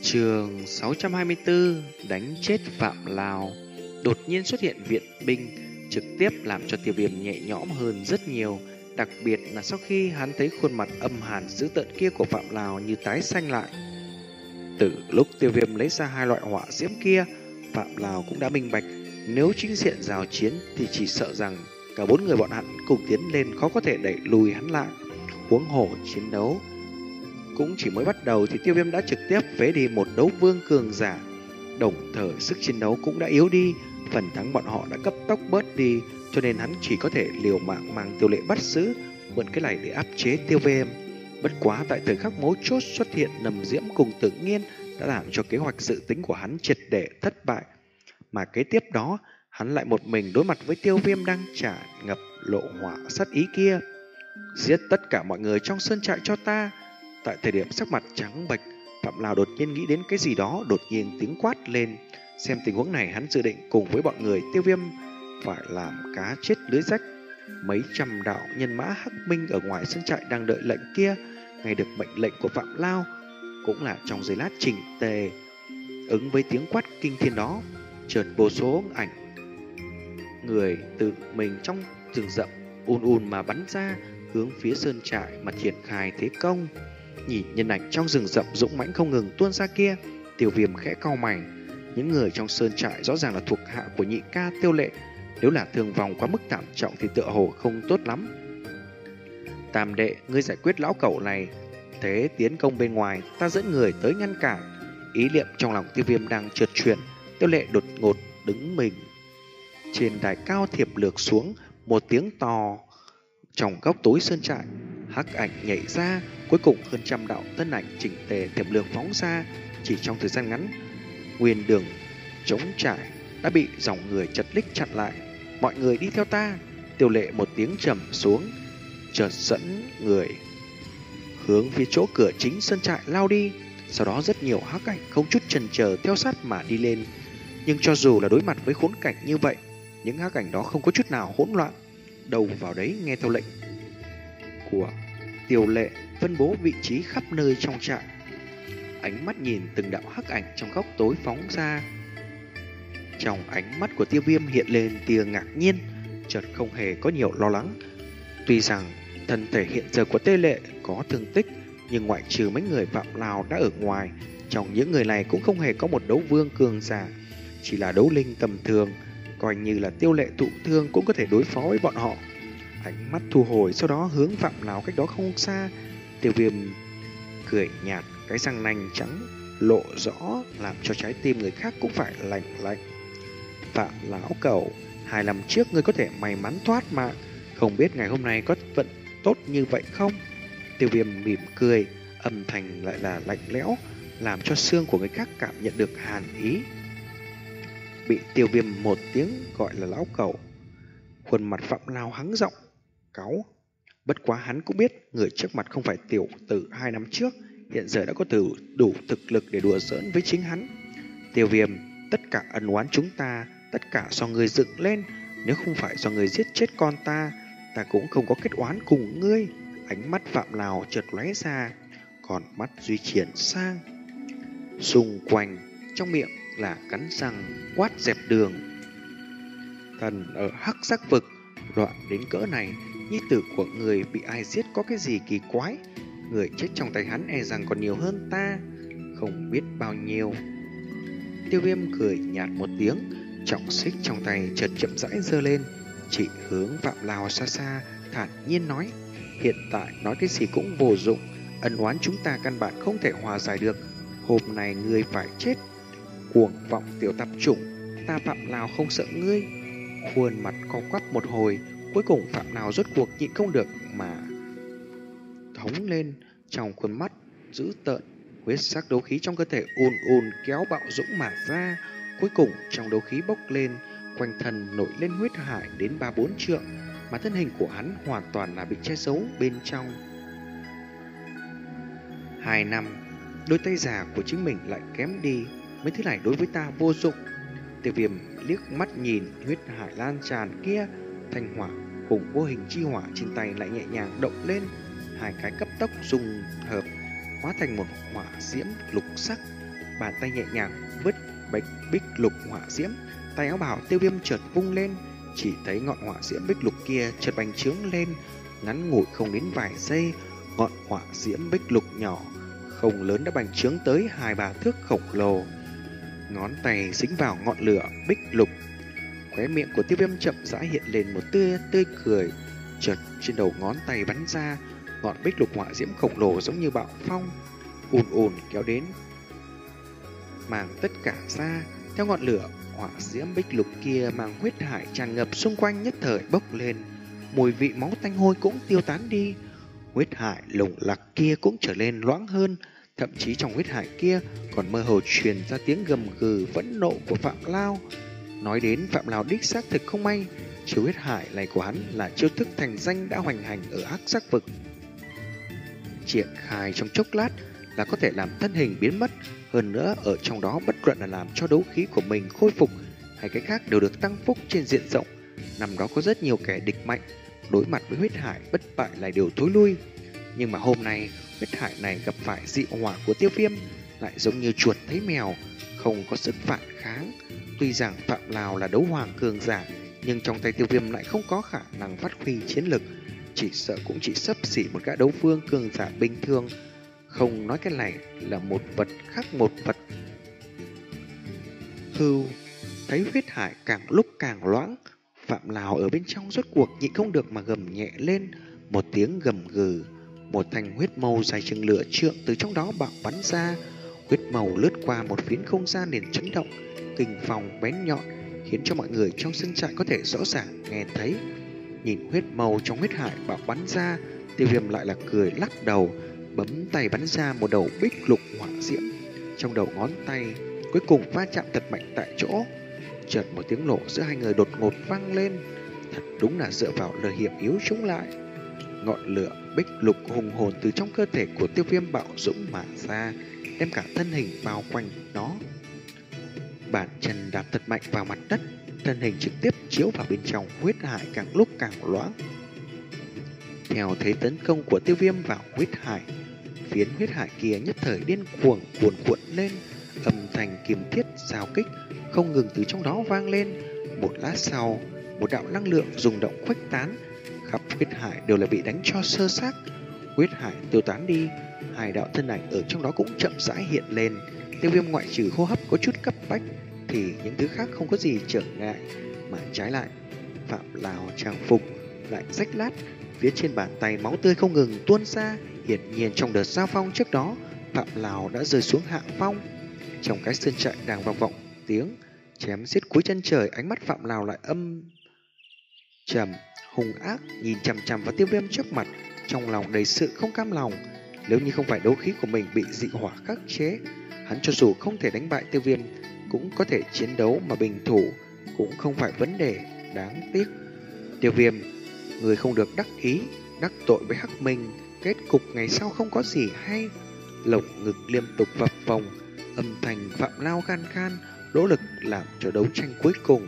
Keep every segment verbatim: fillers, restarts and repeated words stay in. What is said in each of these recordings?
Chương sáu trăm hai mươi tư đánh chết Phạm Lào. Đột nhiên xuất hiện viện binh, trực tiếp làm cho Tiêu Viêm nhẹ nhõm hơn rất nhiều. Đặc biệt là sau khi hắn thấy khuôn mặt âm hàn dữ tợn kia của Phạm Lào như tái xanh lại. Từ lúc Tiêu Viêm lấy ra hai loại hỏa diễm kia, Phạm Lào cũng đã minh bạch, nếu chính diện giao chiến thì chỉ sợ rằng cả bốn người bọn hắn cùng tiến lên khó có thể đẩy lùi hắn lại. Huống hồ chiến đấu cũng chỉ mới bắt đầu thì Tiêu Viêm đã trực tiếp phế đi một đấu vương cường giả. Đồng thời sức chiến đấu cũng đã yếu đi, phần thắng bọn họ đã cấp tốc bớt đi, cho nên hắn chỉ có thể liều mạng mang Tiêu Lệ bắt giữ, mượn cái này để áp chế Tiêu Viêm. Bất quá tại thời khắc mấu chốt xuất hiện Nầm Diễm cùng Tự Nhiên đã làm cho kế hoạch dự tính của hắn triệt để thất bại. Mà kế tiếp đó, hắn lại một mình đối mặt với Tiêu Viêm đang tràn ngập lộ hỏa sát ý kia. Giết tất cả mọi người trong sơn trại cho ta. Tại thời điểm sắc mặt trắng bệch, Phạm Lào đột nhiên nghĩ đến cái gì đó, đột nhiên tiếng quát lên. Xem tình huống này, hắn dự định cùng với bọn người Tiêu Viêm phải làm cá chết lưới rách. Mấy trăm đạo nhân mã hắc minh ở ngoài sân trại đang đợi lệnh kia, nghe được mệnh lệnh của Phạm Lao, cũng là trong giây lát chỉnh tề ứng với tiếng quát kinh thiên đó. Chợt vô số ảnh người tự mình trong rừng rậm ùn ùn mà bắn ra, hướng phía sơn trại mà triển khai thế công. Nhìn nhân ảnh trong rừng rậm dũng mãnh không ngừng tuôn ra kia, Tiêu Viêm khẽ cau mày. Những người trong sơn trại rõ ràng là thuộc hạ của nhị ca Tiêu Lệ, nếu là thương vong quá mức thảm trọng thì tựa hồ không tốt lắm. Tam đệ, ngươi giải quyết lão cẩu này, thế tiến công bên ngoài, ta dẫn người tới ngăn cản. Ý niệm trong lòng Tiêu Viêm đang chợt chuyển, Tiêu Lệ đột ngột đứng mình trên đài cao thiệp lược xuống, một tiếng to trong góc tối sơn trại, hắc ảnh nhảy ra, cuối cùng hơn trăm đạo thân ảnh chỉnh tề thiểm lược phóng ra. Chỉ trong thời gian ngắn, nguyên đường trống trải đã bị dòng người chật ních chặn lại. Mọi người đi theo ta. Tiêu Lệ một tiếng trầm xuống, chợt dẫn người hướng phía chỗ cửa chính sơn trại lao đi. Sau đó rất nhiều hắc ảnh không chút chần chờ theo sát mà đi lên. Nhưng cho dù là đối mặt với khốn cảnh như vậy, những hắc ảnh đó không có chút nào hỗn loạn, đầu vào đấy nghe theo lệnh của Tiêu Lệ, phân bố vị trí khắp nơi trong trại. Ánh mắt nhìn từng đạo hắc ảnh trong góc tối phóng ra. Trong ánh mắt của Tiêu Viêm hiện lên tia ngạc nhiên, chợt không hề có nhiều lo lắng. Tuy rằng thân thể hiện giờ của Tiêu Lệ có thương tích, nhưng ngoại trừ mấy người Phạm Lào đã ở ngoài, trong những người này cũng không hề có một đấu vương cường giả, chỉ là đấu linh tầm thường. Coi như là Tiêu Lệ thụ thương cũng có thể đối phó với bọn họ. Ánh mắt thu hồi, sau đó hướng Phạm Lào cách đó không xa. Tiêu Viêm cười nhạt, cái răng nanh trắng lộ rõ làm cho trái tim người khác cũng phải lạnh lạnh. Phạm lão cẩu, hai năm trước ngươi có thể may mắn thoát mạng, không biết ngày hôm nay có vận tốt như vậy không? Tiêu Viêm mỉm cười, âm thanh lại là lạnh lẽo, làm cho xương của người khác cảm nhận được hàn ý. Bị Tiêu Viêm một tiếng gọi là lão cẩu, khuôn mặt Phạm Lao hắng giọng cáu. Bất quá hắn cũng biết người trước mặt không phải tiểu tử hai năm trước, hiện giờ đã có từ đủ thực lực để đùa giỡn với chính hắn. Tiêu Viêm, tất cả ân oán chúng ta, tất cả do người dựng lên. Nếu không phải do người giết chết con ta, ta cũng không có kết oán cùng ngươi. Ánh mắt Phạm Lào chợt lóe ra, còn mắt Duy Triển sang. Xung quanh, trong miệng là cắn răng quát dẹp đường. Thần ở hắc sắc vực, loạn đến cỡ này, nhi tử của người bị ai giết có cái gì kỳ quái. Người chết trong tay hắn e rằng còn nhiều hơn ta, không biết bao nhiêu. Tiêu Viêm cười nhạt một tiếng, trọng xích trong tay chợt chậm rãi giơ lên, chỉ hướng Phạm Lào xa xa, thản nhiên nói: hiện tại nói cái gì cũng vô dụng, ân oán chúng ta căn bản không thể hòa giải được. Hôm nay ngươi phải chết. Cuồng vọng tiểu tạp chủng, ta Phạm Lào không sợ ngươi. Khuôn mặt co quắp một hồi, cuối cùng Phạm Lào rốt cuộc nhịn không được mà thống lên. Trong khuôn mắt dữ tợn, huyết sắc đấu khí trong cơ thể ùn ùn kéo bạo dũng mà ra. Cuối cùng trong đấu khí bốc lên, quanh thân nổi lên huyết hải đến ba bốn trượng, mà thân hình của hắn hoàn toàn là bị che giấu bên trong. Hai năm, đôi tay già của chính mình lại kém đi, mấy thứ này đối với ta vô dụng. Tiêu Viêm liếc mắt nhìn huyết hải lan tràn kia, thanh hỏa cùng vô hình chi hỏa trên tay lại nhẹ nhàng động lên, hai cái cấp tốc dung hợp hóa thành một hỏa diễm lục sắc, bàn tay nhẹ nhàng vứt bạch bích lục hỏa diễm. Tay áo bào Tiêu Viêm chợt vung lên, chỉ thấy ngọn hỏa diễm bích lục kia chợt bành trướng lên, ngắn ngủi không đến vài giây, ngọn hỏa diễm bích lục nhỏ không lớn đã bành trướng tới hai ba thước khổng lồ. Ngón tay dính vào ngọn lửa bích lục, khóe miệng của Tiêu Viêm chậm rãi hiện lên một tươi tươi cười. Chợt trên đầu ngón tay bắn ra, ngọn bích lục hỏa diễm khổng lồ giống như bạo phong, ùn ùn kéo đến, mang tất cả ra. Theo ngọn lửa, hỏa diễm bích lục kia mang huyết hải tràn ngập xung quanh nhất thời bốc lên, mùi vị máu tanh hôi cũng tiêu tán đi. Huyết hải lủng lặc kia cũng trở nên loãng hơn, thậm chí trong huyết hải kia còn mơ hồ truyền ra tiếng gầm gừ phẫn nộ của Phạm Lao. Nói đến Phạm Lao đích xác thực không may, chiêu huyết hải này của hắn là chiêu thức thành danh đã hoành hành ở hắc sắc vực. Triển khai trong chốc lát là có thể làm thân hình biến mất, hơn nữa ở trong đó bất luận là làm cho đấu khí của mình khôi phục hay cái khác đều được tăng phúc trên diện rộng. Năm đó có rất nhiều kẻ địch mạnh, đối mặt với huyết hải bất bại lại đều thối lui. Nhưng mà hôm nay huyết hải này gặp phải dị hỏa của Tiêu Viêm, lại giống như chuột thấy mèo, không có sức phản kháng. Tuy rằng Phạm Lào là đấu hoàng cường giả, nhưng trong tay Tiêu Viêm lại không có khả năng phát huy chiến lực, chỉ sợ cũng chỉ xấp xỉ một gã đấu vương cường giả bình thường. Không nói cái này là một vật khác một vật. Hưu, thấy huyết hải càng lúc càng loãng, Phạm Lào ở bên trong rốt cuộc nhịn không được mà gầm nhẹ lên một tiếng gầm gừ. Một thanh huyết mâu dài chừng lửa trượng từ trong đó bạo bắn ra. Huyết mâu lướt qua một phiến không gian liền chấn động, kình phong bén nhọn khiến cho mọi người trong sân trại có thể rõ ràng nghe thấy. Nhìn huyết mâu trong huyết hải bạo bắn ra, Tiêu Viêm lại là cười lắc đầu, bấm tay bắn ra một đầu bích lục hỏa diễm. Trong đầu ngón tay cuối cùng va chạm thật mạnh tại chỗ. Chợt một tiếng nổ giữa hai người đột ngột vang lên, thật đúng là dựa vào lời hiểm yếu chống lại. Ngọn lửa bích lục hùng hồn từ trong cơ thể của Tiêu Viêm bạo dũng mà ra, đem cả thân hình bao quanh nó. Bàn chân đạp thật mạnh vào mặt đất, thân hình trực tiếp chiếu vào bên trong huyết hải càng lúc càng loãng. Theo thế tấn công của Tiêu Viêm vào huyết hải, phiến huyết hải kia nhất thời điên cuồng cuồn cuộn lên, âm thanh kim thiết giao kích không ngừng từ trong đó vang lên. Một lát sau, một đạo năng lượng rung động khuếch tán, khắp huyết hải đều là bị đánh cho sơ xác. Huyết hải tiêu tán đi, hai đạo thân ảnh ở trong đó cũng chậm rãi hiện lên. Tiêu Viêm ngoại trừ hô hấp có chút cấp bách thì những thứ khác không có gì trở ngại, mà trái lại Phạm Lào trang phục lại rách lát, phía trên bàn tay máu tươi không ngừng tuôn ra. Hiển nhiên trong đợt giao phong trước đó, Phạm Lào đã rơi xuống hạ phong. Trong cái sân trại đang vang vọng tiếng chém giết cuối chân trời, ánh mắt Phạm Lào lại âm trầm hung ác nhìn chằm chằm vào Tiêu Viêm trước mặt, trong lòng đầy sự không cam lòng. Nếu như không phải đấu khí của mình bị dị hỏa khắc chế, hắn cho dù không thể đánh bại Tiêu Viêm cũng có thể chiến đấu mà bình thủ, cũng không phải vấn đề. Đáng tiếc Tiêu Viêm, người không được đắc ý, đắc tội với Hắc Minh, kết cục ngày sau không có gì hay. Lồng ngực liên tục phập phồng, âm thanh Phạm Lao khan khan, nỗ lực làm cho đấu tranh cuối cùng.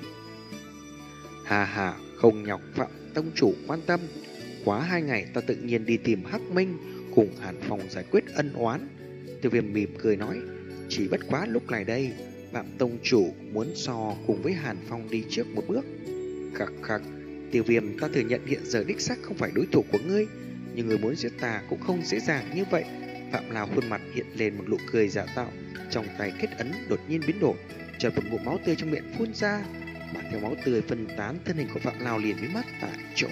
Hà hà, không nhọc Phạm tông chủ quan tâm, quá hai ngày ta tự nhiên đi tìm Hắc Minh cùng Hàn Phong giải quyết ân oán. Tiêu Viêm mỉm cười nói, chỉ bất quá lúc này đây Phạm tông chủ muốn so cùng với Hàn Phong đi trước một bước. Khắc khắc, Tiêu Viêm, ta thừa nhận hiện giờ đích xác không phải đối thủ của ngươi, nhưng người muốn giết ta cũng không dễ dàng như vậy. Phạm Lào khuôn mặt hiện lên một nụ cười giả tạo, trong tay kết ấn đột nhiên biến đổi, chợt một ngụm máu tươi trong miệng phun ra, mà theo máu tươi phân tán, thân hình của Phạm Lào liền biến mất tại chỗ.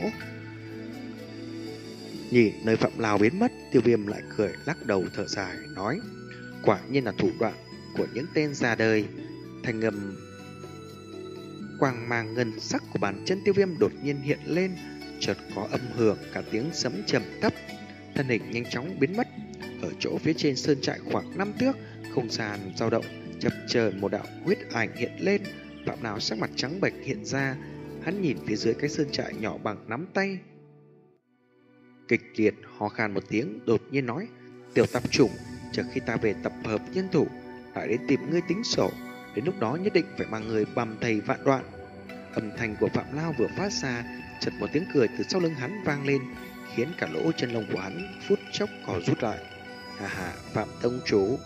Nhìn nơi Phạm Lào biến mất, Tiêu Viêm lại cười lắc đầu thở dài nói, quả nhiên là thủ đoạn của những tên già đời. Thanh ngầm quang mang ngân sắc của bàn chân Tiêu Viêm đột nhiên hiện lên, chợt có âm hưởng cả tiếng sấm trầm thấp, thân hình nhanh chóng biến mất. Ở chỗ phía trên sơn trại khoảng năm thước, không gian dao động, chập chờn một đạo huyết ảnh hiện lên. Phạm Lào sắc mặt trắng bệch hiện ra, hắn nhìn phía dưới cái sơn trại nhỏ bằng nắm tay, kịch liệt ho khan một tiếng, đột nhiên nói, tiểu tạp chủng, chờ khi ta về tập hợp nhân thủ lại đến tìm ngươi tính sổ, đến lúc đó nhất định phải mang người bầm thầy vạn đoạn. Âm thanh của Phạm Lao vừa phát ra, chợt một tiếng cười từ sau lưng hắn vang lên, khiến cả lỗ chân lông của hắn phút chốc co rút lại. Hà hà, Phạm tông chủ,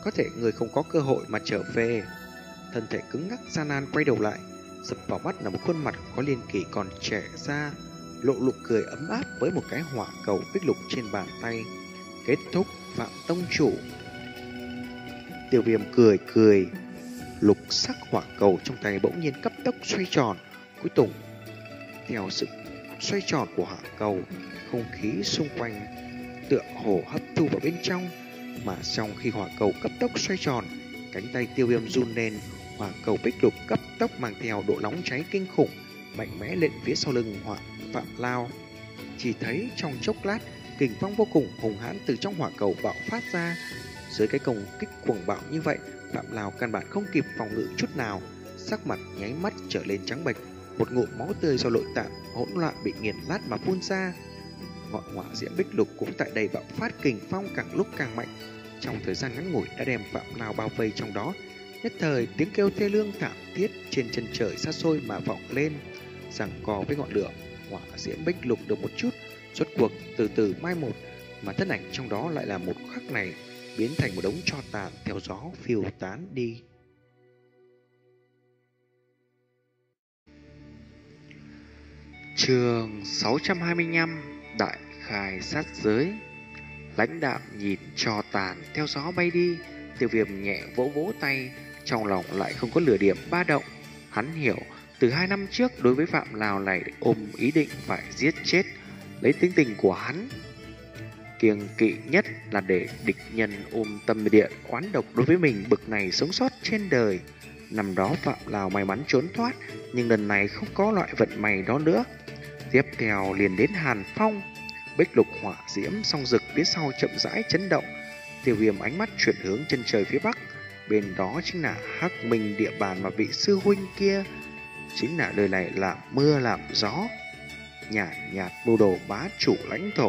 có thể người không có cơ hội mà trở về. Thân thể cứng ngắc gian nan quay đầu lại, sập vào mắt là một khuôn mặt có niên kỷ còn trẻ ra, lộ nụ cười ấm áp với một cái hỏa cầu bích lục trên bàn tay. Kết thúc, Phạm tông chủ. Tiêu Viêm cười cười, lục sắc hỏa cầu trong tay bỗng nhiên cấp tốc xoay tròn, cuối cùng theo sự xoay tròn của hỏa cầu, không khí xung quanh tựa hồ hấp thu vào bên trong. Mà trong khi hỏa cầu cấp tốc xoay tròn, cánh tay Tiêu Viêm run lên, hỏa cầu bích lục cấp tốc mang theo độ nóng cháy kinh khủng, mạnh mẽ lên phía sau lưng hỏa Phạm Lao. Chỉ thấy trong chốc lát, kình phong vô cùng hùng hãn từ trong hỏa cầu bạo phát ra. Dưới cái công kích cuồng bạo như vậy, Phạm Lao căn bản không kịp phòng ngự chút nào, sắc mặt nháy mắt trở lên trắng bệch, một ngụm máu tươi do nội tạng hỗn loạn bị nghiền nát mà phun ra. Ngọn hỏa diễm bích lục cũng tại đây bạo phát kình phong càng lúc càng mạnh, trong thời gian ngắn ngủi đã đem Phạm Lao bao vây trong đó. Nhất thời tiếng kêu thê lương thảm thiết trên chân trời xa xôi mà vọng lên, giằng co với ngọn lửa hỏa diễm bích lục được một chút, rốt cuộc từ từ mai một, mà thân ảnh trong đó lại là một khắc này biến thành một đống tro tàn theo gió phiêu tán đi. Chương sáu trăm hai mươi lăm, Đại khai sát giới. Lãnh đạm nhìn tro tàn theo gió bay đi, Tiêu Viêm nhẹ vỗ vỗ tay, trong lòng lại không có lửa điểm ba động. Hắn hiểu, từ hai năm trước đối với Phạm Lào này ôm ý định phải giết chết, lấy tính tình của hắn kiêng kỵ nhất là để địch nhân ôm tâm địa oán độc đối với mình bực này sống sót trên đời. Năm đó Phạm Lào may mắn trốn thoát, nhưng lần này không có loại vận may đó nữa. Tiếp theo liền đến Hàn Phong, bích lục hỏa diễm song rực phía sau chậm rãi chấn động. Tiêu Viêm ánh mắt chuyển hướng chân trời phía bắc, bên đó chính là Hắc Minh địa bàn mà vị sư huynh kia, chính là nơi này làm mưa làm gió, nhạt nhạt mưu đồ bá chủ lãnh thổ.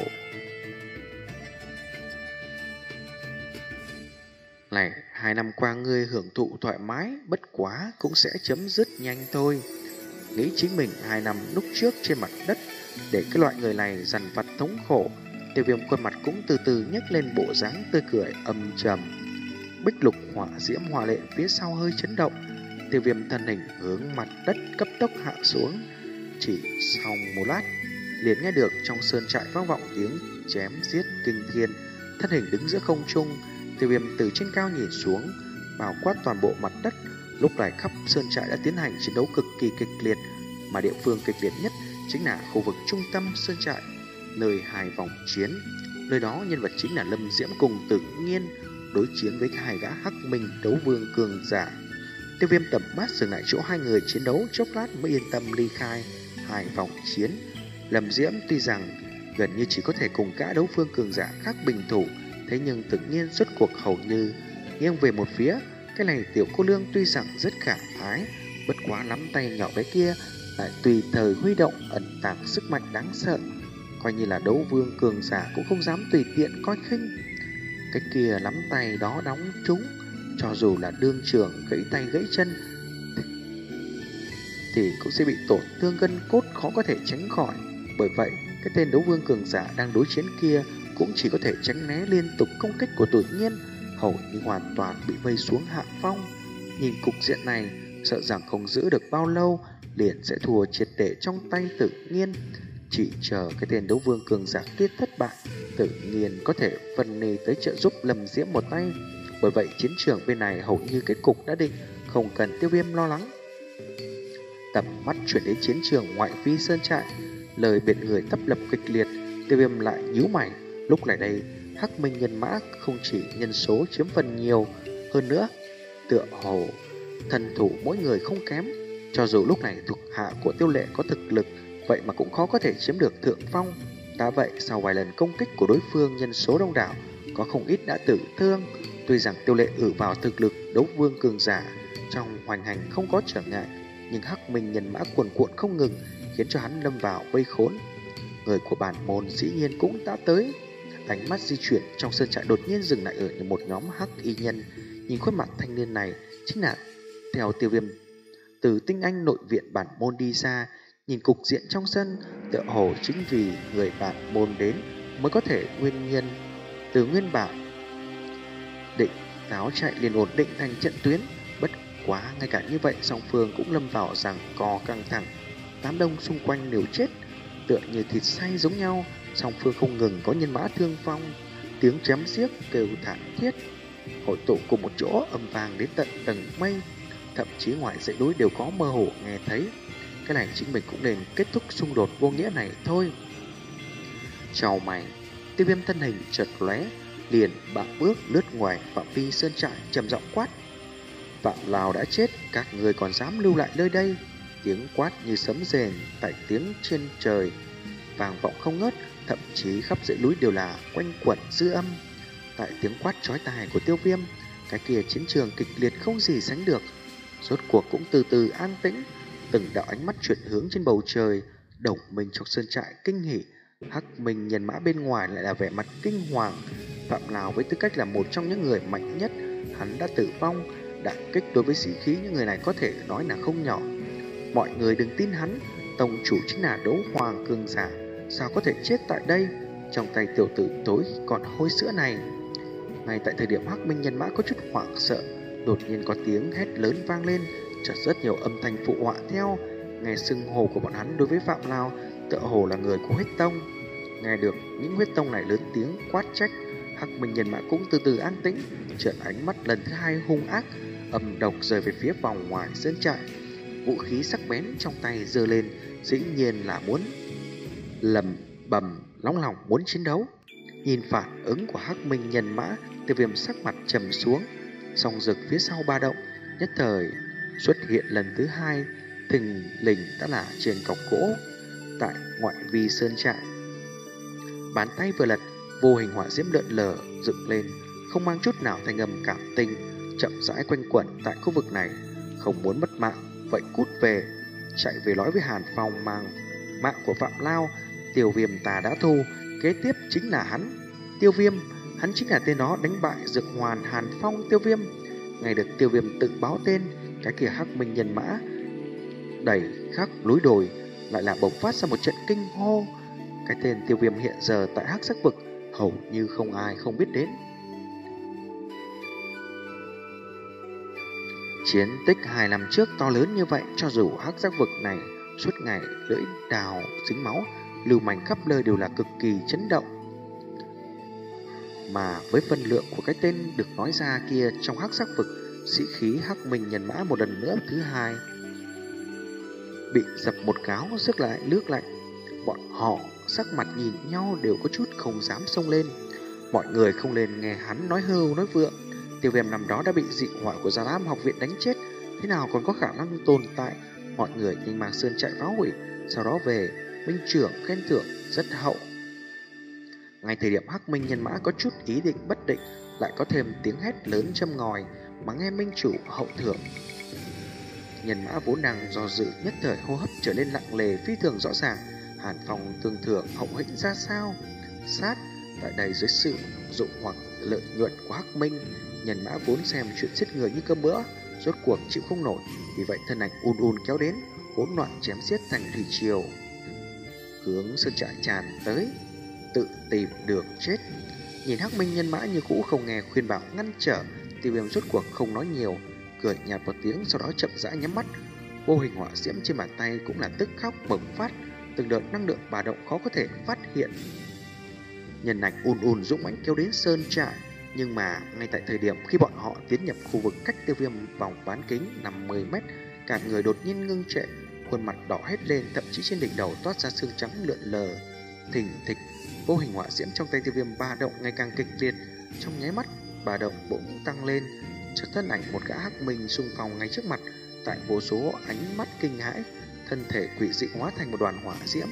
Này, hai năm qua ngươi hưởng thụ thoải mái, bất quá cũng sẽ chấm dứt nhanh thôi. Nghĩ chính mình hai năm lúc trước trên mặt đất, để cái loại người này dằn vặt thống khổ. Tiêu Viêm khuôn mặt cũng từ từ nhếch lên bộ dáng tươi cười âm trầm. Bích lục hỏa diễm hòa lệ phía sau hơi chấn động, Tiêu Viêm thân hình hướng mặt đất cấp tốc hạ xuống. Chỉ sau một lát, liền nghe được trong sơn trại vang vọng tiếng chém giết kinh thiên. Thân hình đứng giữa không trung, Tiêu Viêm từ trên cao nhìn xuống, bao quát toàn bộ mặt đất. Lúc này khắp sơn trại đã tiến hành chiến đấu cực kỳ kịch liệt, mà địa phương kịch liệt nhất chính là khu vực trung tâm sơn trại, nơi hai vòng chiến. Nơi đó nhân vật chính là Lâm Diễm cùng Tự Nhiên đối chiến với hai gã Hắc Minh đấu vương cường giả. Tiêu Viêm tầm mắt dừng lại chỗ hai người chiến đấu chốc lát mới yên tâm ly khai hai vòng chiến. Lâm Diễm tuy rằng gần như chỉ có thể cùng gã đấu vương cường giả khác bình thủ, thế nhưng Tự Nhiên suốt cuộc hầu như nghiêng về một phía. Cái này tiểu cô nương tuy rằng rất khả ái, bất quá nắm tay nhỏ bé kia lại tùy thời huy động ẩn tàng sức mạnh đáng sợ, coi như là đấu vương cường giả cũng không dám tùy tiện coi khinh. Cái kia nắm tay đó đóng trúng, cho dù là đương trưởng gãy tay gãy chân thì cũng sẽ bị tổn thương gân cốt, khó có thể tránh khỏi. Bởi vậy, cái tên đấu vương cường giả đang đối chiến kia cũng chỉ có thể tránh né liên tục công kích của Tự Nhiên, hầu như hoàn toàn bị vây xuống hạ phong. Nhìn cục diện này, sợ rằng không giữ được bao lâu liền sẽ thua triệt để trong tay Tự Nhiên. Chỉ chờ cái tên đấu vương cường giả kia thất bại, Tự Nhiên có thể phân nề tới trợ giúp Lâm Diễm một tay. Bởi vậy chiến trường bên này hầu như kết cục đã định, không cần Tiêu Viêm lo lắng. Tầm mắt chuyển đến chiến trường ngoại vi sơn trại, lời biệt người tấp lập kịch liệt. Tiêu Viêm lại nhíu mày. Lúc này đây, Hắc Minh nhân mã không chỉ nhân số chiếm phần nhiều, hơn nữa tựa hồ thần thủ mỗi người không kém. Cho dù lúc này thuộc hạ của Tiêu Lệ có thực lực, vậy mà cũng khó có thể chiếm được thượng phong. Đã vậy, sau vài lần công kích của đối phương nhân số đông đảo, có không ít đã tử thương. Tuy rằng Tiêu Lệ ỷ vào thực lực đấu vương cường giả trong hoành hành không có trở ngại, nhưng Hắc Minh nhân mã cuồn cuộn không ngừng, khiến cho hắn lâm vào vây khốn. Người của bản môn dĩ nhiên cũng đã tới. Ánh mắt di chuyển trong sơn trại đột nhiên dừng lại ở một nhóm hắc y nhân. Nhìn khuôn mặt thanh niên này chính là theo Tiêu Viêm từ tinh anh nội viện bản môn đi ra. Nhìn cục diện trong sân, tựa hồ chính vì người bản môn đến mới có thể nguyên nhân từ nguyên bản định Tháo chạy liền ổn định thành trận tuyến. Bất quá ngay cả như vậy, song phương cũng lâm vào giằng co căng thẳng. Đám đông xung quanh đều chết, tựa như thịt xay giống nhau. Song phương không ngừng có nhân mã thương vong, tiếng chém giết kêu thảm thiết hội tụ cùng một chỗ, âm vang đến tận tầng mây. Thậm chí ngoài dãy núi đều có mơ hồ nghe thấy. Cái này chính mình cũng nên kết thúc xung đột vô nghĩa này thôi. Chào mày, Tiêu Viêm thân hình chợt lóe, liền bạo bước lướt ngoài phạm vi sơn trại, trầm giọng quát: Phạm Lào đã chết, các người còn dám lưu lại nơi đây? Tiếng quát như sấm rền tại tiếng trên trời vang vọng không ngớt, thậm chí khắp dãy núi đều là quanh quẩn dư âm. Tại tiếng quát chói tai của Tiêu Viêm, cái kia chiến trường kịch liệt không gì sánh được, rốt cuộc cũng từ từ an tĩnh. Từng đạo ánh mắt chuyển hướng trên bầu trời, đồng minh trong sơn trại kinh hỉ, Hắc Minh nhân mã bên ngoài lại là vẻ mặt kinh hoàng. Phạm Lào với tư cách là một trong những người mạnh nhất, hắn đã tử vong. Đả kích đối với sĩ khí những người này có thể nói là không nhỏ. Mọi người đừng tin hắn, tông chủ chính là đấu hoàng cường giả, sao có thể chết tại đây, trong tay tiểu tử tối còn hôi sữa này. Ngay tại thời điểm Hắc Minh nhân mã có chút hoảng sợ, đột nhiên có tiếng hét lớn vang lên, chợt rất nhiều âm thanh phụ họa theo. Nghe xưng hô của bọn hắn đối với Phạm Lào tựa hồ là người của huyết tông. Nghe được những huyết tông này lớn tiếng quát trách, Hắc Minh nhân mã cũng từ từ an tĩnh, chợt ánh mắt lần thứ hai hung ác, âm độc rời về phía vòng ngoài sơn trại. Vũ khí sắc bén trong tay giơ lên, dĩ nhiên là muốn lầm bầm nóng lòng muốn chiến đấu. Nhìn phản ứng của Hắc Minh nhân mã, Tiêu Viêm sắc mặt trầm xuống, song rực phía sau ba động nhất thời xuất hiện lần thứ hai, thình lình đã là trên cọc gỗ tại ngoại vi sơn trại. Bàn tay vừa lật, vô hình hỏa diễm lượn lờ dựng lên, không mang chút nào thanh âm cảm tình, chậm rãi quanh quẩn tại khu vực này. Không muốn mất mạng, vậy cút về, chạy về nói với Hàn Phong mang mạng của Phạm Lao. Tiêu Viêm ta đã thu, kế tiếp chính là hắn. Tiêu Viêm, hắn chính là tên đó đánh bại Dược Hoàn Hàn Phong Tiêu Viêm. Ngày được Tiêu Viêm tự báo tên, cái kia Hắc Minh nhân mã đẩy khắp núi đồi lại là bộc phát ra một trận kinh hô. Cái tên Tiêu Viêm hiện giờ tại Hắc Sắc Vực hầu như không ai không biết đến. Chiến tích hai năm trước to lớn như vậy, cho dù Hắc Sắc Vực này suốt ngày lưỡi đào dính máu, lưu manh khắp nơi đều là cực kỳ chấn động. Mà với phân lượng của cái tên được nói ra kia trong Hắc Sắc Vực, sĩ khí Hắc Minh nhân mã một lần nữa thứ hai bị dập một gáo rước lại nước lạnh. Bọn họ sắc mặt nhìn nhau đều có chút không dám xông lên. Mọi người không nên nghe hắn nói hưu nói vượng. Tiêu Viêm năm đó đã bị dị hỏa của Già Lam học viện đánh chết, thế nào còn có khả năng tồn tại. Mọi người nhanh mang sơn chạy phá hủy, sau đó về minh trưởng khen thưởng rất hậu. Ngay thời điểm Hắc Minh nhân mã có chút ý định bất định, lại có thêm tiếng hét lớn châm ngòi mà nghe minh chủ hậu thưởng. Nhân mã vốn đang do dự, nhất thời hô hấp trở nên nặng nề phi thường rõ ràng. Hàn Phong tương thưởng hậu hĩnh ra sao? Sát tại đây dưới sự dụng hoặc lợi nhuận của Hắc Minh, nhân mã vốn xem chuyện giết người như cơm bữa, rốt cuộc chịu không nổi, vì vậy thân ảnh ùn ùn kéo đến, hỗn loạn chém giết thành thủy triều, hướng sơn trại tràn tới, tự tìm đường chết. Nhìn Hắc Minh nhân mã như cũ không nghe khuyên bảo ngăn trở, Tiêu Viêm rốt cuộc không nói nhiều, cười nhạt một tiếng, sau đó chậm rãi nhắm mắt. Vô hình hỏa diễm trên bàn tay cũng là tức khắc bùng phát, từng đợt năng lượng bà động khó có thể phát hiện. Nhân ảnh ùn ùn dũng mãnh kéo đến sơn trại, nhưng mà ngay tại thời điểm khi bọn họ tiến nhập khu vực cách Tiêu Viêm vòng bán kính năm mươi mét, cả người đột nhiên ngưng trệ, khuôn mặt đỏ hết lên, thậm chí trên đỉnh đầu toát ra xương trắng lượn lờ. Thình thịch, vô hình hỏa diễm trong tay Tiêu Viêm ba động ngày càng kịch liệt, trong nháy mắt bà động bỗng tăng lên, chợt thân ảnh một gã Hắc Minh xung phong ngay trước mặt. Tại vô số ánh mắt kinh hãi, thân thể quỷ dị hóa thành một đoàn hỏa diễm,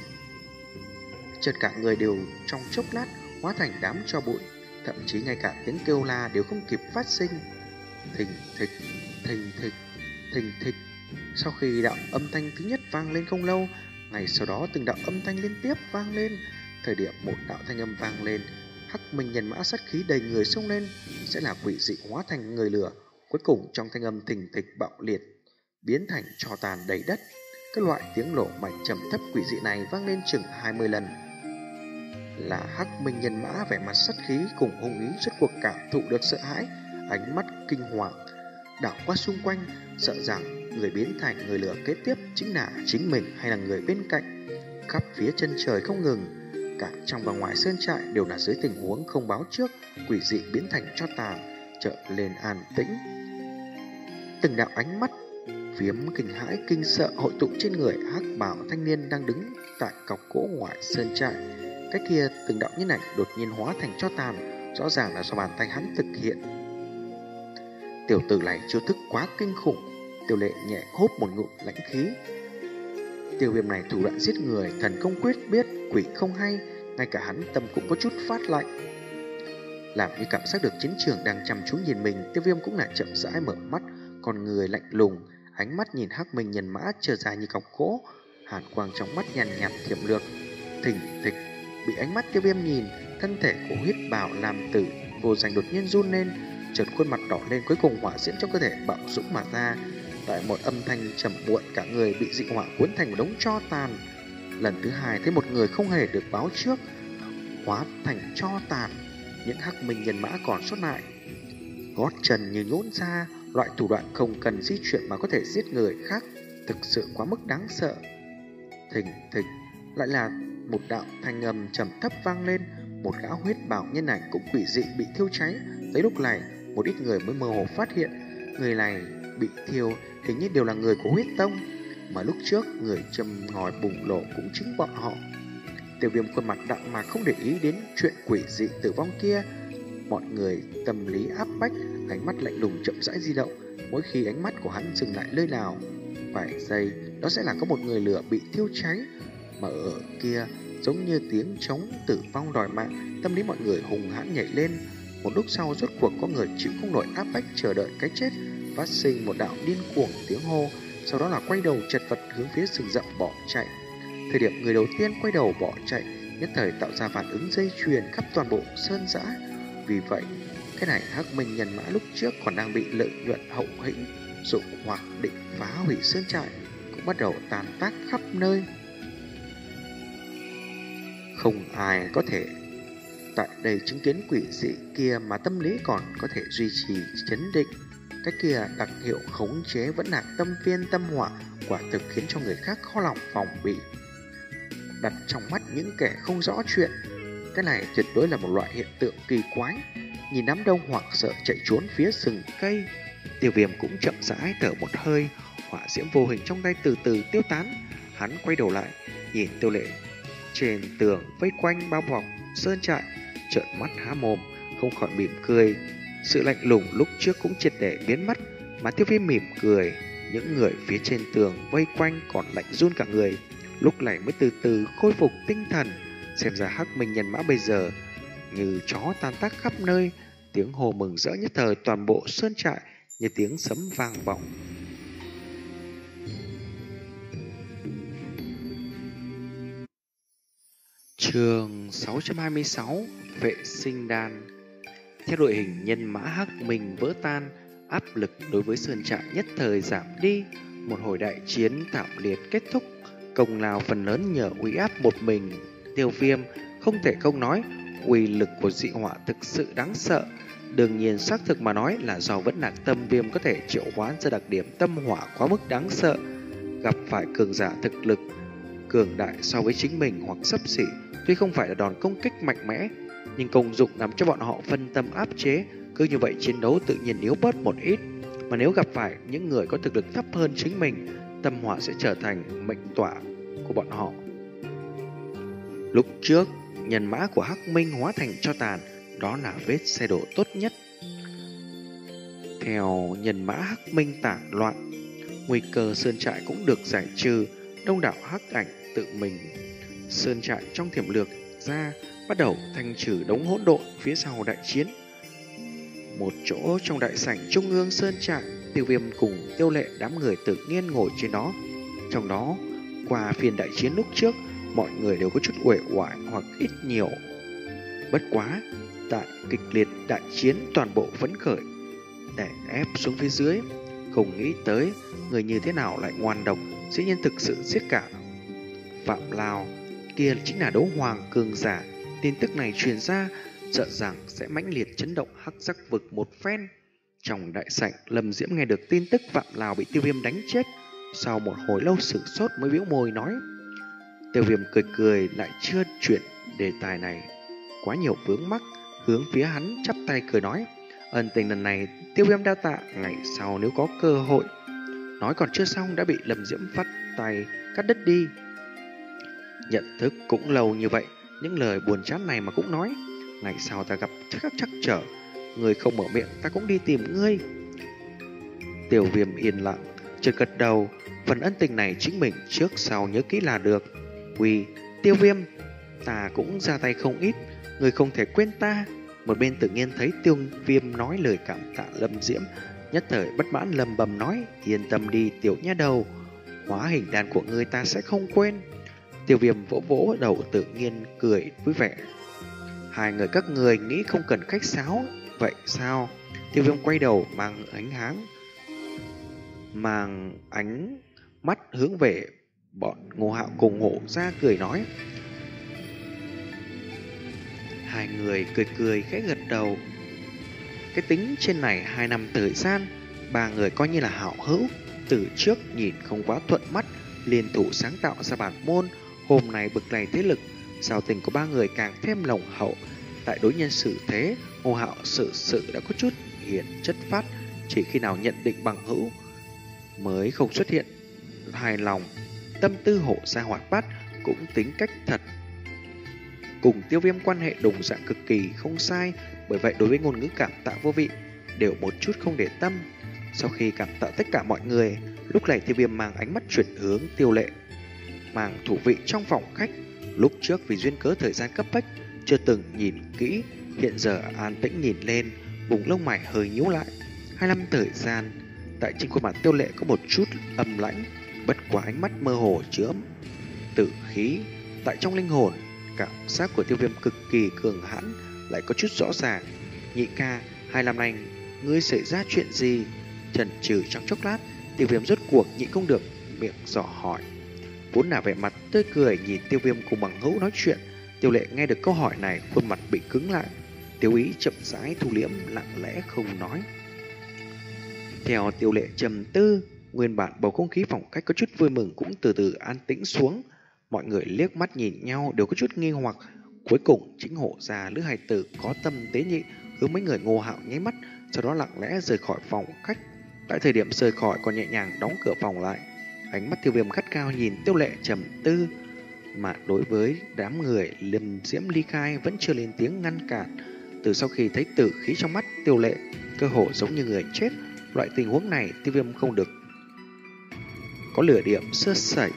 chợt cả người đều trong chốc lát hóa thành đám tro bụi, thậm chí ngay cả tiếng kêu la đều không kịp phát sinh. Thình thịch, thình thịch, thình thịch. Sau khi đạo âm thanh thứ nhất vang lên không lâu, ngày sau đó từng đạo âm thanh liên tiếp vang lên. Thời điểm một đạo thanh âm vang lên, Hắc Minh nhân mã sát khí đầy người xông lên, sẽ là quỷ dị hóa thành người lửa. Cuối cùng trong thanh âm thình thịch bạo liệt, biến thành tro tàn đầy đất. Các loại tiếng nổ mạnh trầm thấp quỷ dị này vang lên chừng hai mươi lần. Là Hắc Minh nhân mã vẻ mặt sát khí cùng hung ý rốt cuộc cảm thụ được sợ hãi, ánh mắt kinh hoàng đảo qua xung quanh, sợ rằng người biến thành người lửa kế tiếp chính là chính mình hay là người bên cạnh. Khắp phía chân trời không ngừng, cả trong và ngoài sơn trại đều là dưới tình huống không báo trước, quỷ dị biến thành tro tàn, trở lên an tĩnh. Từng đạo ánh mắt phiếm kinh hãi kinh sợ hội tụ trên người hắc bào thanh niên đang đứng tại cọc gỗ ngoài sơn trại. Cái kia từng đạo nhân ảnh đột nhiên hóa thành tro tàn, rõ ràng là do bàn tay hắn thực hiện. Tiểu tử này chiêu thức quá kinh khủng. Tiêu Lệ nhẹ hốt một ngụm lãnh khí. Tiêu Viêm này thủ đoạn giết người, thần công quyết biết, quỷ không hay, ngay cả hắn tâm cũng có chút phát lạnh. Làm như cảm giác được chiến trường đang chăm chú nhìn mình, Tiêu Viêm cũng lại chậm rãi mở mắt, con người lạnh lùng, ánh mắt nhìn hắc minh nhân mã trở dài như cọc gỗ, hàn quang trong mắt nhàn nhạt thiểm lược. Thình thịch, bị ánh mắt Tiêu Viêm nhìn, thân thể của huyết bào làm tử vô danh đột nhiên run lên, chợt khuôn mặt đỏ lên, cuối cùng hỏa diễm trong cơ thể bạo dũng mà ra. Tại một âm thanh trầm muộn, cả người bị dị hỏa cuốn thành một đống tro tàn. Lần thứ hai thấy một người không hề được báo trước hóa thành tro tàn. Những hắc minh nhân mã còn sót lại, gót chân như nhũn ra, loại thủ đoạn không cần di chuyển mà có thể giết người khác, thực sự quá mức đáng sợ. Thình thịch, lại là một đạo thanh âm trầm thấp vang lên, một gã huyết bào nhân ảnh cũng quỷ dị bị thiêu cháy. Tới lúc này, một ít người mới mơ hồ phát hiện, người này bị thiêu hình như đều là người của huyết tông, mà lúc trước người châm ngòi bùng nổ cũng chính bọn họ. Tiêu Viêm khuôn mặt đặng mà không để ý đến chuyện quỷ dị tử vong kia. Mọi người tâm lý áp bách, ánh mắt lạnh lùng chậm rãi di động. Mỗi khi ánh mắt của hắn dừng lại nơi nào, vài giây đó sẽ là có một người lửa bị thiêu cháy, mà ở kia giống như tiếng trống tử vong đòi mạng. Tâm lý mọi người hùng hãn nhảy lên. Một lúc sau rốt cuộc có người chịu không nổi áp bách chờ đợi cái chết, phát sinh một đạo điên cuồng tiếng hô, sau đó là quay đầu chật vật hướng phía rừng rậm bỏ chạy. Thời điểm người đầu tiên quay đầu bỏ chạy, nhất thời tạo ra phản ứng dây chuyền khắp toàn bộ sơn dã. Vì vậy, cái này hắc minh nhân mã lúc trước còn đang bị lợi nhuận hậu hĩnh dụng hoặc định phá hủy sơn trại cũng bắt đầu tàn tác khắp nơi. Không ai có thể tại đây chứng kiến quỷ dị kia mà tâm lý còn có thể duy trì chấn định. Cái kia đặc hiệu khống chế vẫn là tâm viên tâm hỏa, quả thực khiến cho người khác khó lòng phòng bị. Đặt trong mắt những kẻ không rõ chuyện, cái này tuyệt đối là một loại hiện tượng kỳ quái. Nhìn đám đông hoảng sợ chạy trốn phía rừng cây, Tiêu Viêm cũng chậm rãi thở một hơi, hỏa diễm vô hình trong tay từ từ tiêu tán. Hắn quay đầu lại, nhìn Tiêu Lệ trên tường vây quanh bao bọc sơn trại, trợn mắt há mồm, không khỏi mỉm cười. Sự lạnh lùng lúc trước cũng triệt để biến mất, mà Tiêu Viêm mỉm cười. Những người phía trên tường vây quanh còn lạnh run cả người, lúc này mới từ từ khôi phục tinh thần. Xem ra hắc minh nhân mã bây giờ như chó tan tác khắp nơi. Tiếng hồ mừng rỡ nhất thời toàn bộ sơn trại như tiếng sấm vang vọng. Chương sáu trăm hai mươi sáu, vệ sinh đan. Theo đội hình nhân mã hắc minh vỡ tan, áp lực đối với sơn trại nhất thời giảm đi. Một hồi đại chiến thảm liệt kết thúc, công lao phần lớn nhờ uy áp một mình Tiêu Viêm. Không thể không nói, uy lực của dị hỏa thực sự đáng sợ. Đương nhiên xác thực mà nói là do vẫn là tâm viêm có thể triệu hoán ra đặc điểm tâm hỏa quá mức đáng sợ. Gặp phải cường giả thực lực cường đại so với chính mình hoặc xấp xỉ, tuy không phải là đòn công kích mạnh mẽ, nhưng công dụng làm cho bọn họ phân tâm áp chế. Cứ như vậy chiến đấu tự nhiên yếu bớt một ít. Mà nếu gặp phải những người có thực lực thấp hơn chính mình, tâm hỏa sẽ trở thành mệnh tọa của bọn họ. Lúc trước, nhân mã của hắc minh hóa thành tro tàn, đó là vết xe đổ tốt nhất. Theo nhân mã hắc minh tản loạn, nguy cơ sơn trại cũng được giải trừ. Đông đảo hắc ảnh tự mình sơn trại trong thiểm lược ra, bắt đầu thanh trừ đống hỗn độn phía sau đại chiến. Một chỗ trong đại sảnh trung ương sơn trại, Tiêu Viêm cùng Tiêu Lệ đám người tự nhiên ngồi trên đó. Trong đó, qua phiên đại chiến lúc trước, mọi người đều có chút uể oải hoặc ít nhiều. Bất quá, tại kịch liệt đại chiến toàn bộ phấn khởi, đè ép xuống phía dưới. Không nghĩ tới người như thế nào lại ngoan độc, dĩ nhiên thực sự giết cả Phạm Lao. Kia chính là đấu hoàng cường giả. Tin tức này truyền ra, sợ rằng sẽ mãnh liệt chấn động hắc sắc vực một phen. Trong đại sảnh, Lâm Diễm nghe được tin tức Phạm Lào bị Tiêu Viêm đánh chết. Sau một hồi lâu sửng sốt mới bĩu môi nói. Tiêu Viêm cười cười lại chưa chuyển đề tài này quá nhiều vướng mắc, hướng phía hắn chắp tay cười nói. Ân tình lần này Tiêu Viêm đa tạ, ngày sau nếu có cơ hội. Nói còn chưa xong đã bị Lâm Diễm phát tay cắt đứt đi. Nhận thức cũng lâu như vậy, những lời buồn chán này mà cũng nói. Ngày sau ta gặp chắc chắc trở, người không mở miệng ta cũng đi tìm ngươi. Tiêu Viêm yên lặng, chợt gật đầu. Phần ân tình này chính mình trước sau nhớ kỹ là được. Quy, Tiêu Viêm, ta cũng ra tay không ít, người không thể quên ta. Một bên tự nhiên thấy Tiêu Viêm nói lời cảm tạ Lâm Diễm, nhất thời bất mãn lầm bầm nói. Yên tâm đi tiểu nha đầu, hóa hình đàn của ngươi ta sẽ không quên. Tiêu Viêm vỗ vỗ đầu tự nhiên cười vui vẻ. Hai người các người nghĩ không cần khách sáo vậy sao? Tiêu Viêm quay đầu mang ánh háng mang ánh mắt hướng về bọn Ngô Hạo cùng Hổ ra cười nói. Hai người cười cười khẽ gật đầu. Cái tính trên này hai năm thời gian, ba người coi như là hảo hữu. Từ trước nhìn không quá thuận mắt, liên thủ sáng tạo ra bản môn. Hôm nay bực này thế lực, giao tình của ba người càng thêm nồng hậu. Tại đối nhân xử thế, Ngô Hạo sự sự đã có chút hiện chất phát. Chỉ khi nào nhận định bằng hữu mới không xuất hiện hài lòng. Tâm tư Hổ ra hoạt bát, cũng tính cách thật. Cùng Tiêu Viêm quan hệ đồng dạng cực kỳ không sai. Bởi vậy đối với ngôn ngữ cảm tạ vô vị đều một chút không để tâm. Sau khi cảm tạ tất cả mọi người, lúc này Tiêu Viêm mang ánh mắt chuyển hướng Tiêu Lệ, mang thủ vị trong phòng khách. Lúc trước vì duyên cớ thời gian cấp bách chưa từng nhìn kỹ, hiện giờ an tĩnh nhìn lên, vùng lông mày hơi nhíu lại. Hai năm thời gian, tại trên khuôn mặt Tiêu Lệ có một chút âm lãnh, bất quá ánh mắt mơ hồ chứa tử khí. Tại trong linh hồn, cảm giác của Tiêu Viêm cực kỳ cường hãn, lại có chút rõ ràng. Nhị ca, hai năm nay ngươi xảy ra chuyện gì? Chần chừ trong chốc lát, Tiêu Viêm rốt cuộc nhịn không được miệng dò hỏi. Vốn là vẻ mặt tươi cười nhìn Tiêu Viêm cùng bằng hữu nói chuyện, Tiêu Lệ nghe được câu hỏi này, khuôn mặt bị cứng lại. Tiêu Ý chậm rãi thu liễm, lặng lẽ không nói. Theo Tiêu Lệ trầm tư, nguyên bản bầu không khí phòng khách có chút vui mừng cũng từ từ an tĩnh xuống. Mọi người liếc mắt nhìn nhau đều có chút nghi hoặc. Cuối cùng chính Hổ già lữ hài tử có tâm tế nhị hướng mấy người Ngô Hạo nháy mắt, sau đó lặng lẽ rời khỏi phòng khách. Tại thời điểm rời khỏi còn nhẹ nhàng đóng cửa phòng lại. Ánh mắt Tiêu Viêm gắt cao nhìn Tiêu Lệ trầm tư, mà đối với đám người Lâm Diễm ly khai vẫn chưa lên tiếng ngăn cản. Từ sau khi thấy tử khí trong mắt Tiêu Lệ, cơ hồ giống như người chết, loại tình huống này Tiêu Viêm không được có lửa điểm sơ sẩy.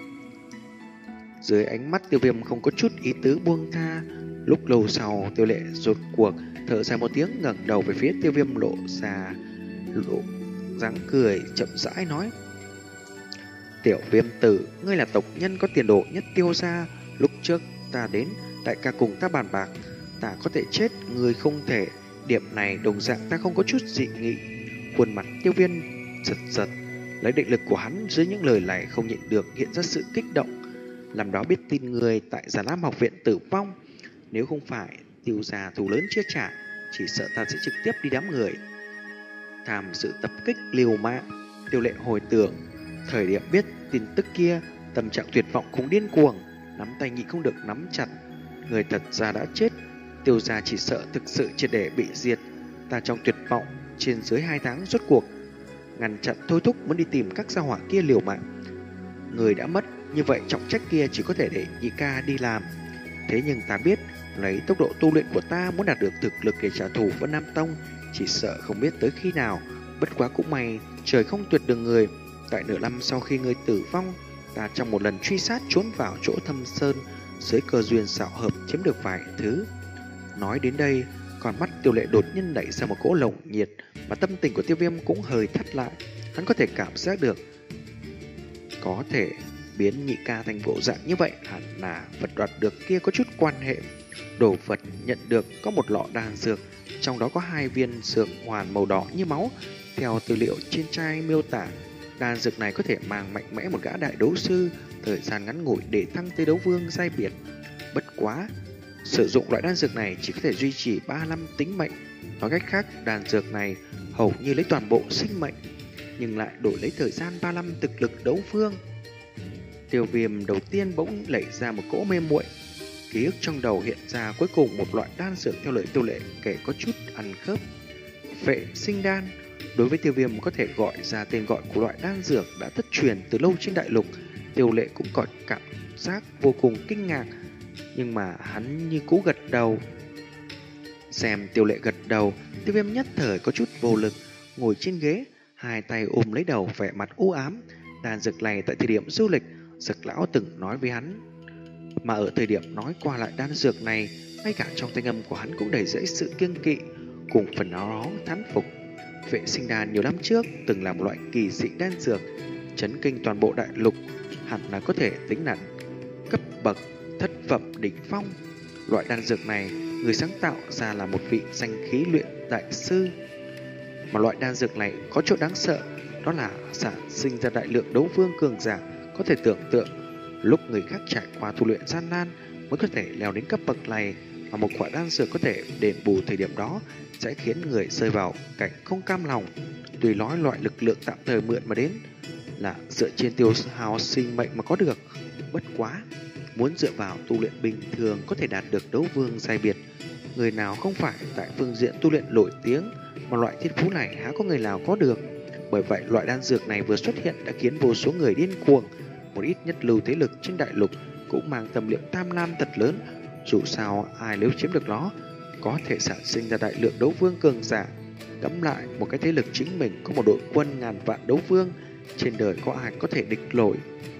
Dưới ánh mắt Tiêu Viêm không có chút ý tứ buông tha. Lúc lâu sau, Tiêu Lệ rụt cuộc thở dài một tiếng, ngẩng đầu về phía Tiêu Viêm, lộ ra lộ dáng cười chậm rãi nói. Tiểu Viêm tử, ngươi là tộc nhân có tiền đồ nhất Tiêu gia. Lúc trước ta đến, đại ca cùng ta bàn bạc, ta có thể chết, ngươi không thể. Điểm này đồng dạng ta không có chút dị nghị. Khuôn mặt Tiêu Viêm giật giật, lấy định lực của hắn dưới những lời này không nhịn được hiện ra sự kích động. Làm đó biết tin người tại Già Lam học viện tử vong, nếu không phải Tiêu gia thù lớn chưa trả, chỉ sợ ta sẽ trực tiếp đi đám người tham dự tập kích liều mạng. Tiêu Lệ hồi tưởng thời điểm biết tin tức kia, tâm trạng tuyệt vọng cũng điên cuồng, nắm tay nhịn không được nắm chặt. Người thật ra đã chết, Tiêu gia chỉ sợ thực sự triệt để bị diệt. Ta trong tuyệt vọng trên dưới hai tháng rốt cuộc ngăn chặn thôi thúc muốn đi tìm các gia hỏa kia liều mạng. Người đã mất, như vậy trọng trách kia chỉ có thể để nhị ca đi làm. Thế nhưng ta biết, lấy tốc độ tu luyện của ta muốn đạt được thực lực để trả thù Vân Nam Tông, chỉ sợ không biết tới khi nào. Bất quá cũng may, trời không tuyệt đường người. Tại nửa năm sau khi ngươi tử vong, ta trong một lần truy sát trốn vào chỗ thâm sơn, dưới cơ duyên xảo hợp chiếm được vài thứ. Nói đến đây, còn mắt Tiêu Lệ đột nhiên đẩy ra một cỗ lồng nhiệt, mà tâm tình của Tiêu Viêm cũng hơi thắt lại. Hắn có thể cảm giác được, có thể biến nhị ca thành bộ dạng như vậy hẳn là vật đoạt được kia có chút quan hệ. Đồ vật nhận được có một lọ đan dược, trong đó có hai viên dược hoàn màu đỏ như máu. Theo tư liệu trên chai miêu tả, đan dược này có thể mang mạnh mẽ một gã đại đấu sư thời gian ngắn ngủi để thăng tới đấu vương giai biệt. Bất quá, sử dụng loại đan dược này chỉ có thể duy trì ba năm tính mệnh. Nói cách khác, đan dược này hầu như lấy toàn bộ sinh mệnh, nhưng lại đổi lấy thời gian ba năm thực lực đấu vương. Tiêu Viêm đầu tiên bỗng lẩy ra một cỗ mê muội, ký ức trong đầu hiện ra cuối cùng một loại đan dược theo lời Tiêu Lệ kể có chút ăn khớp. Vệ sinh đan. Đối với Tiêu Viêm có thể gọi ra tên gọi của loại đan dược đã thất truyền từ lâu trên đại lục, Tiêu Lệ cũng có cảm giác vô cùng kinh ngạc, nhưng mà hắn như cũ gật đầu. Xem Tiêu Lệ gật đầu, Tiêu Viêm nhất thời có chút vô lực, ngồi trên ghế, hai tay ôm lấy đầu, vẻ mặt u ám. Đan dược này tại thời điểm du lịch, Dược lão từng nói với hắn, mà ở thời điểm nói qua lại đan dược này, ngay cả trong thanh âm của hắn cũng đầy dẫy sự kiêng kỵ, cùng phần áo đó thán phục. Vệ sinh đan nhiều năm trước từng là một loại kỳ dị đan dược, chấn kinh toàn bộ đại lục, hẳn là có thể tính là cấp bậc thất phẩm đỉnh phong. Loại đan dược này, người sáng tạo ra là một vị danh khí luyện đại sư. Mà loại đan dược này có chỗ đáng sợ, đó là sản sinh ra đại lượng đấu vương cường giả. Có thể tưởng tượng, lúc người khác trải qua tu luyện gian nan mới có thể leo đến cấp bậc này, mà một quả đan dược có thể đền bù thời điểm đó sẽ khiến người rơi vào cảnh không cam lòng. Tuy nói loại lực lượng tạm thời mượn mà đến là dựa trên tiêu hao sinh mệnh mà có được, bất quá muốn dựa vào tu luyện bình thường có thể đạt được đấu vương giai biệt, người nào không phải tại phương diện tu luyện nổi tiếng, mà loại thiên phú này há có người nào có được. Bởi vậy loại đan dược này vừa xuất hiện đã khiến vô số người điên cuồng. Một ít nhất lưu thế lực trên đại lục cũng mang tâm niệm tham lam thật lớn. Dù sao ai nếu chiếm được nó có thể sản sinh ra đại lượng đấu vương cường giả. Ngẫm lại một cái thế lực chính mình có một đội quân ngàn vạn đấu vương, trên đời có ai có thể địch nổi.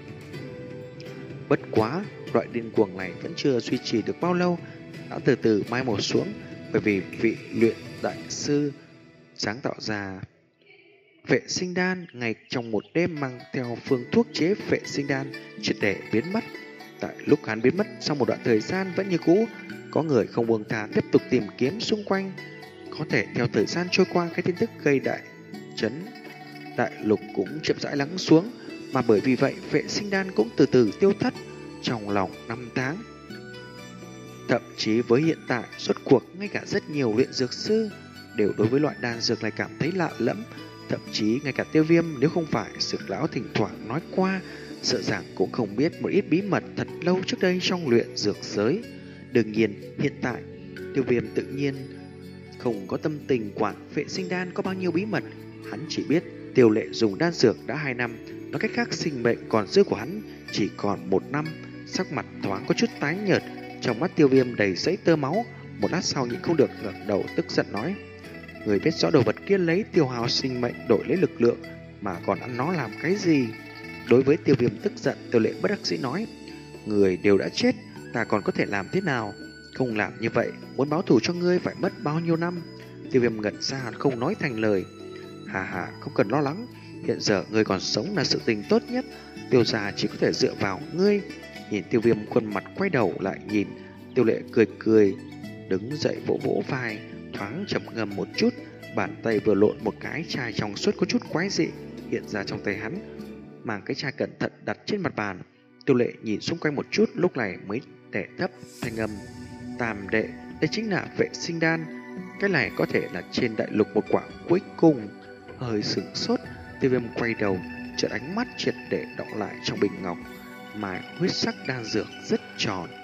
Bất quá loại điên cuồng này vẫn chưa duy trì được bao lâu, đã từ từ mai một xuống, bởi vì vị luyện đại sư sáng tạo ra vệ sinh đan ngay trong một đêm mang theo phương thuốc chế vệ sinh đan triệt để biến mất. Tại lúc hắn biến mất sau một đoạn thời gian vẫn như cũ, có người không buông tha tiếp tục tìm kiếm xung quanh. Có thể theo thời gian trôi qua, cái tin tức gây đại chấn đại lục cũng chậm rãi lắng xuống, mà bởi vì vậy vệ sinh đan cũng từ từ tiêu thất trong lòng năm tháng. Thậm chí với hiện tại, rốt cuộc ngay cả rất nhiều luyện dược sư đều đối với loại đan dược này cảm thấy lạ lẫm. Thậm chí ngay cả Tiêu Viêm nếu không phải Dược lão thỉnh thoảng nói qua, sợ rằng cũng không biết một ít bí mật thật lâu trước đây trong luyện dược giới. Đương nhiên hiện tại Tiêu Viêm tự nhiên không có tâm tình quản vệ sinh đan có bao nhiêu bí mật. Hắn chỉ biết Tiêu Lệ dùng đan dược đã hai năm, nói cách khác sinh mệnh còn dư của hắn chỉ còn một năm. Sắc mặt thoáng có chút tái nhợt, trong mắt Tiêu Viêm đầy dẫy tơ máu. Một lát sau nhịn không được ngẩng đầu tức giận nói, người biết rõ đồ vật kia lấy tiêu hao sinh mệnh đổi lấy lực lượng mà còn ăn nó làm cái gì? Đối với Tiêu Viêm tức giận, Tiêu Lệ bất đắc dĩ nói, người đều đã chết, ta còn có thể làm thế nào? Không làm như vậy, muốn báo thù cho ngươi phải mất bao nhiêu năm? Tiêu Viêm ngẩn ra không nói thành lời. Hà hà, không cần lo lắng, hiện giờ ngươi còn sống là sự tình tốt nhất, Tiêu gia chỉ có thể dựa vào ngươi. Nhìn Tiêu Viêm khuôn mặt quay đầu lại nhìn, Tiêu Lệ cười cười, đứng dậy vỗ vỗ vai, thoáng trầm ngâm một chút, bàn tay vừa lộn một cái chai trong suốt có chút quái dị hiện ra trong tay hắn, mang cái chai cẩn thận đặt trên mặt bàn. Tiêu Lệ nhìn xung quanh một chút, lúc này mới đẻ thấp thanh âm, tam đệ, đây chính là vệ sinh đan, cái này có thể là trên đại lục một quả cuối cùng. Hơi sửng sốt, Tiêu Viêm quay đầu, chợt ánh mắt triệt để đọng lại trong bình ngọc, mà huyết sắc đan dược rất tròn.